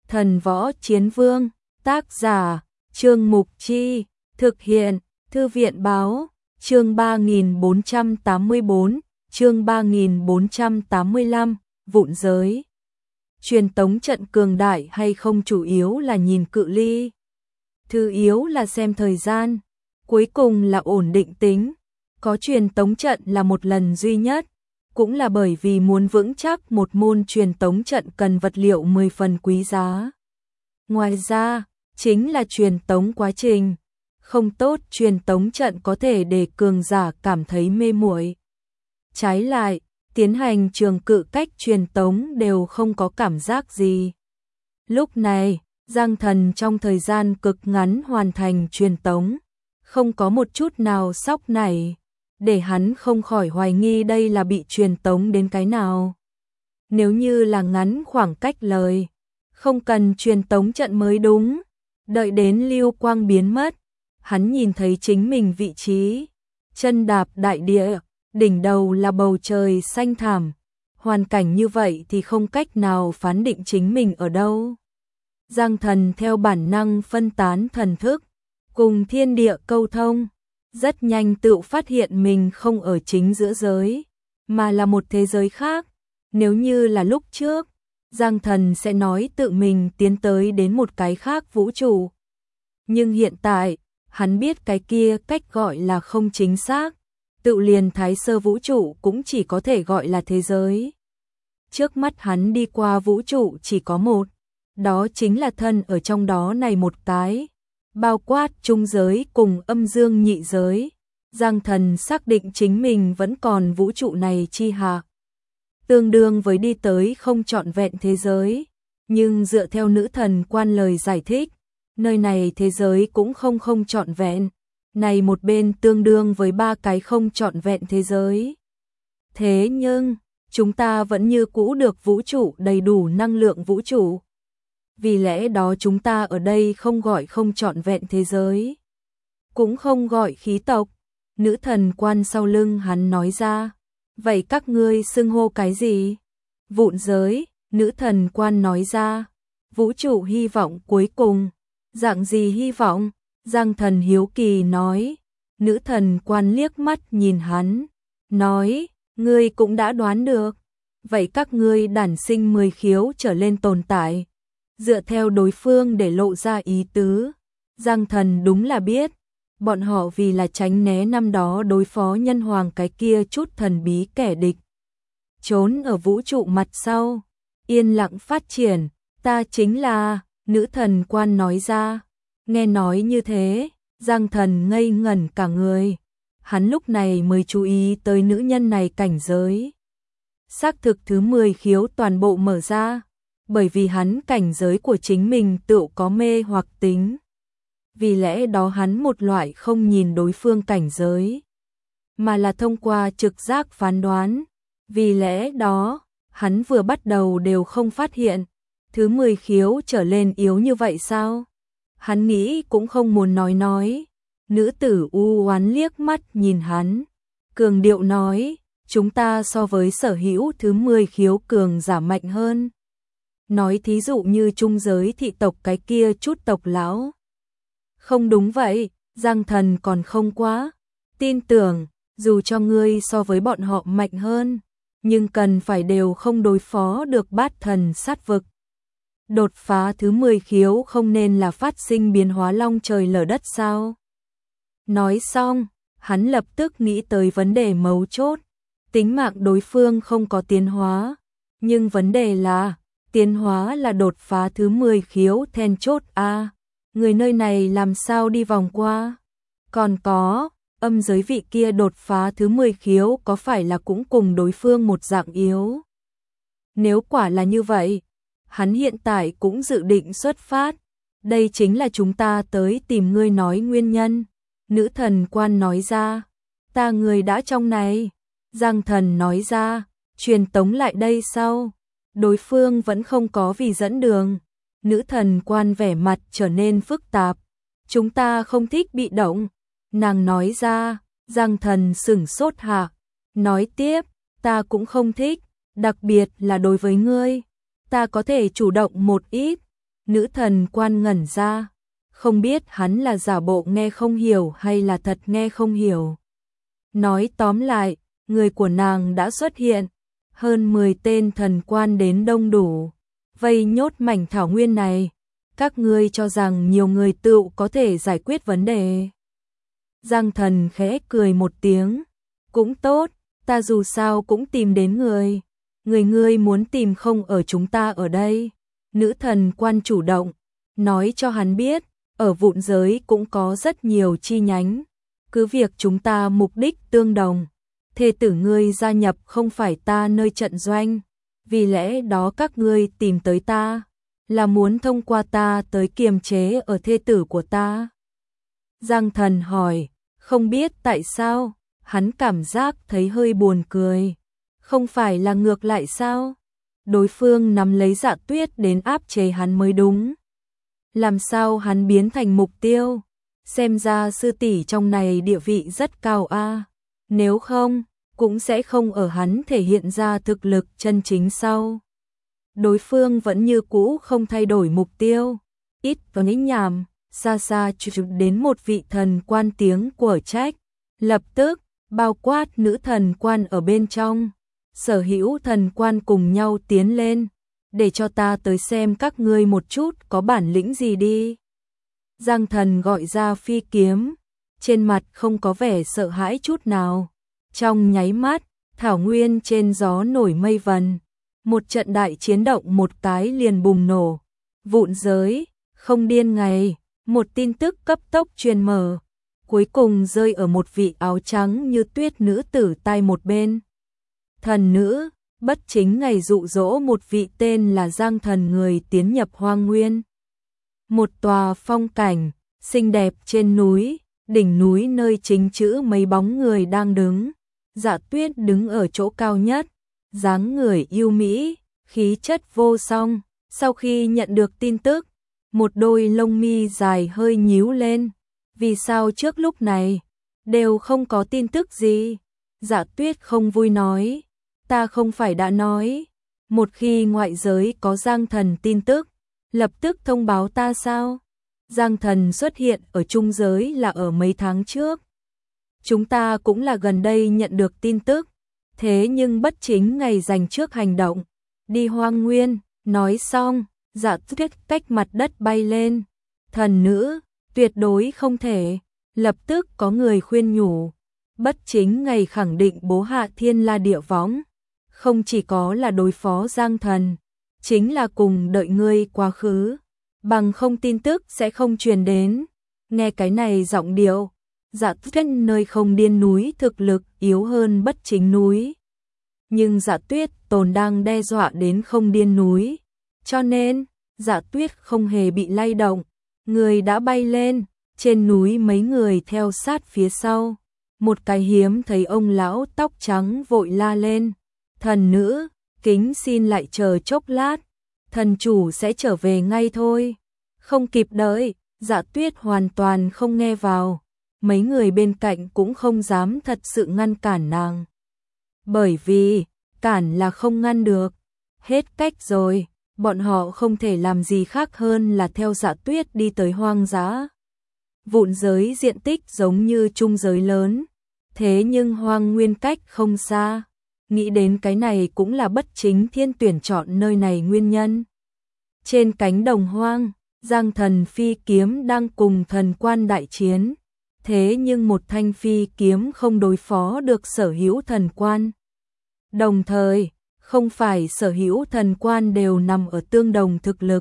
Thần Võ Chiến Vương, tác giả, Trương Mục Chi, thực hiện, Thư viện Báo, chương 3484, chương 3485, vụn giới. Truyền tống trận cường đại hay không chủ yếu là nhìn cự ly. Thứ yếu là xem thời gian, cuối cùng là ổn định tính. Có truyền tống trận là một lần duy nhất, cũng là bởi vì muốn vững chắc một môn truyền tống trận cần vật liệu 10 phần quý giá. Ngoài ra, chính là truyền tống quá trình. Không tốt truyền tống trận có thể để cường giả cảm thấy mê muội. Trái lại, tiến hành trường cự cách truyền tống đều không có cảm giác gì. Lúc này, Giang Thần trong thời gian cực ngắn hoàn thành truyền tống, không có một chút nào sóc nảy, để hắn không khỏi hoài nghi đây là bị truyền tống đến cái nào. Nếu như là ngắn khoảng cách lời, không cần truyền tống trận mới đúng. Đợi đến lưu quang biến mất, hắn nhìn thấy chính mình vị trí, chân đạp đại địa, đỉnh đầu là bầu trời xanh thẳm. Hoàn cảnh như vậy thì không cách nào phán định chính mình ở đâu. Giang Thần theo bản năng phân tán thần thức, cùng thiên địa câu thông, rất nhanh tự phát hiện mình không ở chính giữa giới, mà là một thế giới khác. Nếu như là lúc trước, Giang Thần sẽ nói tự mình tiến tới đến một cái khác vũ trụ. Nhưng hiện tại, hắn biết cái kia cách gọi là không chính xác, tự liền thái sơ vũ trụ cũng chỉ có thể gọi là thế giới. Trước mắt hắn đi qua vũ trụ chỉ có một, đó chính là thân ở trong đó này một cái, bao quát trung giới cùng âm dương nhị giới. Giang Thần xác định chính mình vẫn còn vũ trụ này chi hạ, tương đương với đi tới không trọn vẹn thế giới, nhưng dựa theo nữ thần quan lời giải thích, nơi này thế giới cũng không trọn vẹn, này một bên tương đương với 3 cái không trọn vẹn thế giới. Thế nhưng, chúng ta vẫn như cũ được vũ trụ đầy đủ năng lượng vũ trụ. Vì lẽ đó chúng ta ở đây không gọi không trọn vẹn thế giới, cũng không gọi khí tộc. Nữ thần quan sau lưng hắn nói ra, vậy các ngươi xưng hô cái gì? Vụn giới, nữ thần quan nói ra, vũ trụ hy vọng cuối cùng. Dạng gì hy vọng? Giang Thần hiếu kỳ nói. Nữ thần quan liếc mắt nhìn hắn, nói, ngươi cũng đã đoán được. Vậy các ngươi đản sinh 10 khiếu trở lên tồn tại. Dựa theo đối phương để lộ ra ý tứ, Giang Thần đúng là biết. Bọn họ vì là tránh né năm đó đối phó nhân hoàng cái kia chút thần bí kẻ địch, trốn ở vũ trụ mặt sau, yên lặng phát triển. Ta chính là, nữ thần quan nói ra. Nghe nói như thế, Giang Thần ngây ngẩn cả người. Hắn lúc này mới chú ý tới nữ nhân này cảnh giới. Xác thực thứ 10 khiếu toàn bộ mở ra, bởi vì hắn cảnh giới của chính mình tự có mê hoặc tính. Vì lẽ đó hắn một loại không nhìn đối phương cảnh giới, mà là thông qua trực giác phán đoán. Vì lẽ đó, hắn vừa bắt đầu đều không phát hiện. Thứ 10 khiếu trở lên yếu như vậy sao? Hắn nghĩ cũng không muốn nói. Nữ tử u oán liếc mắt nhìn hắn, cường điệu nói, chúng ta so với sở hữu thứ 10 khiếu cường giả mạnh hơn. Nói thí dụ như trung giới thị tộc cái kia chút tộc lão. Không đúng vậy, Giang Thần còn không quá tin tưởng, dù cho ngươi so với bọn họ mạnh hơn, nhưng cần phải đều không đối phó được bát thần sát vực. Đột phá thứ 10 khiếu không nên là phát sinh biến hóa long trời lở đất sao? Nói xong, hắn lập tức nghĩ tới vấn đề mấu chốt. Tính mạng đối phương không có tiến hóa, nhưng vấn đề là, tiến hóa là đột phá thứ 10 khiếu then chốt a. Người nơi này làm sao đi vòng qua? Còn có, âm giới vị kia đột phá thứ 10 khiếu có phải là cũng cùng đối phương một dạng yếu? Nếu quả là như vậy, hắn hiện tại cũng dự định xuất phát. Đây chính là chúng ta tới tìm ngươi nói nguyên nhân. Nữ thần quan nói ra, ta người đã trong này. Giang Thần nói ra, truyền tống lại đây sau. Đối phương vẫn không có vì dẫn đường. Nữ thần quan vẻ mặt trở nên phức tạp. Chúng ta không thích bị động. Nàng nói ra, Giang Thần sửng sốt hạ. Nói tiếp, ta cũng không thích, đặc biệt là đối với ngươi. Ta có thể chủ động một ít. Nữ thần quan ngẩn ra, không biết hắn là giả bộ nghe không hiểu hay là thật nghe không hiểu. Nói tóm lại, người của nàng đã xuất hiện, hơn 10 tên thần quan đến đông đủ, vây nhốt mảnh thảo nguyên này. Các ngươi cho rằng nhiều người tự có thể giải quyết vấn đề. Giang Thần khẽ cười một tiếng, cũng tốt, ta dù sao cũng tìm đến người. Ngươi muốn tìm không ở chúng ta ở đây. Nữ thần quan chủ động, nói cho hắn biết, ở vụn giới cũng có rất nhiều chi nhánh. Cứ việc chúng ta mục đích tương đồng, thê tử ngươi gia nhập không phải ta nơi trận doanh, vì lẽ đó các ngươi tìm tới ta, là muốn thông qua ta tới kiềm chế ở thê tử của ta. Giang Thần hỏi, không biết tại sao, hắn cảm giác thấy hơi buồn cười. Không phải là ngược lại sao? Đối phương nắm lấy Dạ Tuyết đến áp chế hắn mới đúng. Làm sao hắn biến thành mục tiêu? Xem ra sư tỷ trong này địa vị rất cao a. Nếu không, cũng sẽ không ở hắn thể hiện ra thực lực chân chính sau. Đối phương vẫn như cũ không thay đổi mục tiêu. Ít có nhích nhảm, xa xa chụp đến một vị thần quan tiếng của trách. Lập tức, bao quát nữ thần quan ở bên trong. Sở hữu thần quan cùng nhau tiến lên, để cho ta tới xem các ngươi một chút có bản lĩnh gì đi. Giang Thần gọi ra phi kiếm, trên mặt không có vẻ sợ hãi chút nào. Trong nháy mắt, thảo nguyên trên gió nổi mây vần, một trận đại chiến động một cái liền bùng nổ. Vụn giới, không điên ngày, một tin tức cấp tốc truyền mở, cuối cùng rơi ở một vị áo trắng như tuyết nữ tử tai một bên. Thần nữ, bất chính ngày dụ dỗ một vị tên là Giang Thần người tiến nhập hoang nguyên. Một tòa phong cảnh, xinh đẹp trên núi, đỉnh núi nơi chính chữ mấy bóng người đang đứng. Dạ Tuyết đứng ở chỗ cao nhất, dáng người yêu mỹ, khí chất vô song. Sau khi nhận được tin tức, một đôi lông mi dài hơi nhíu lên. Vì sao trước lúc này, đều không có tin tức gì? Dạ Tuyết không vui nói. Ta không phải đã nói, một khi ngoại giới có Giang Thần tin tức, lập tức thông báo ta sao? Giang Thần xuất hiện ở trung giới là ở mấy tháng trước. Chúng ta cũng là gần đây nhận được tin tức, thế nhưng bất chính ngày dành trước hành động, đi hoang nguyên. Nói xong, Dạ Tuyết cách mặt đất bay lên. Thần nữ, tuyệt đối không thể. Lập tức có người khuyên nhủ, bất chính ngày khẳng định bố hạ thiên la địa võng. Không chỉ có là đối phó Giang Thần, chính là cùng đợi ngươi quá khứ, bằng không tin tức sẽ không truyền đến. Nghe cái này giọng điệu, Dạ Tuyết nơi không điên núi thực lực yếu hơn bất chính núi. Nhưng Dạ Tuyết tồn đang đe dọa đến không điên núi, cho nên Dạ Tuyết không hề bị lay động. Người đã bay lên, trên núi mấy người theo sát phía sau. Một cái hiếm thấy ông lão tóc trắng vội la lên. Thần nữ, kính xin lại chờ chốc lát, thần chủ sẽ trở về ngay thôi. Không kịp đợi, Dạ Tuyết hoàn toàn không nghe vào. Mấy người bên cạnh cũng không dám thật sự ngăn cản nàng. Bởi vì, cản là không ngăn được. Hết cách rồi, bọn họ không thể làm gì khác hơn là theo Dạ Tuyết đi tới hoang dã. Vụn giới diện tích giống như trung giới lớn, thế nhưng hoang nguyên cách không xa. Nghĩ đến cái này cũng là bất chính thiên tuyển chọn nơi này nguyên nhân. Trên cánh đồng hoang, Giang Thần phi kiếm đang cùng thần quan đại chiến. Thế nhưng một thanh phi kiếm không đối phó được sở hữu thần quan. Đồng thời, không phải sở hữu thần quan đều nằm ở tương đồng thực lực.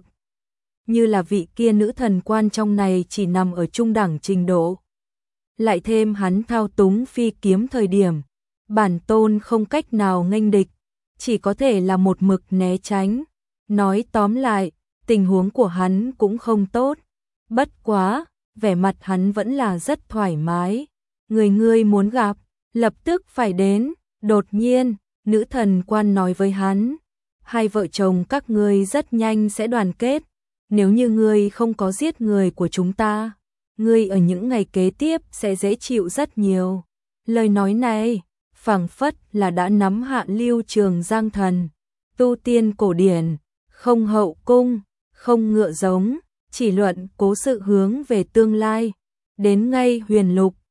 Như là vị kia nữ thần quan trong này chỉ nằm ở trung đẳng trình độ. Lại thêm hắn thao túng phi kiếm thời điểm, bản tôn không cách nào nghênh địch, chỉ có thể là một mực né tránh. Nói tóm lại, tình huống của hắn cũng không tốt. Bất quá, vẻ mặt hắn vẫn là rất thoải mái. Ngươi muốn gặp, lập tức phải đến. Đột nhiên, nữ thần quan nói với hắn, hai vợ chồng các ngươi rất nhanh sẽ đoàn kết. Nếu như ngươi không có giết người của chúng ta, ngươi ở những ngày kế tiếp sẽ dễ chịu rất nhiều. Lời nói này phảng phất là đã nắm hạ lưu trường Giang Thần. Tu tiên cổ điển, không hậu cung, không ngựa giống, chỉ luận cố sự hướng về tương lai. Đến ngay huyền lục,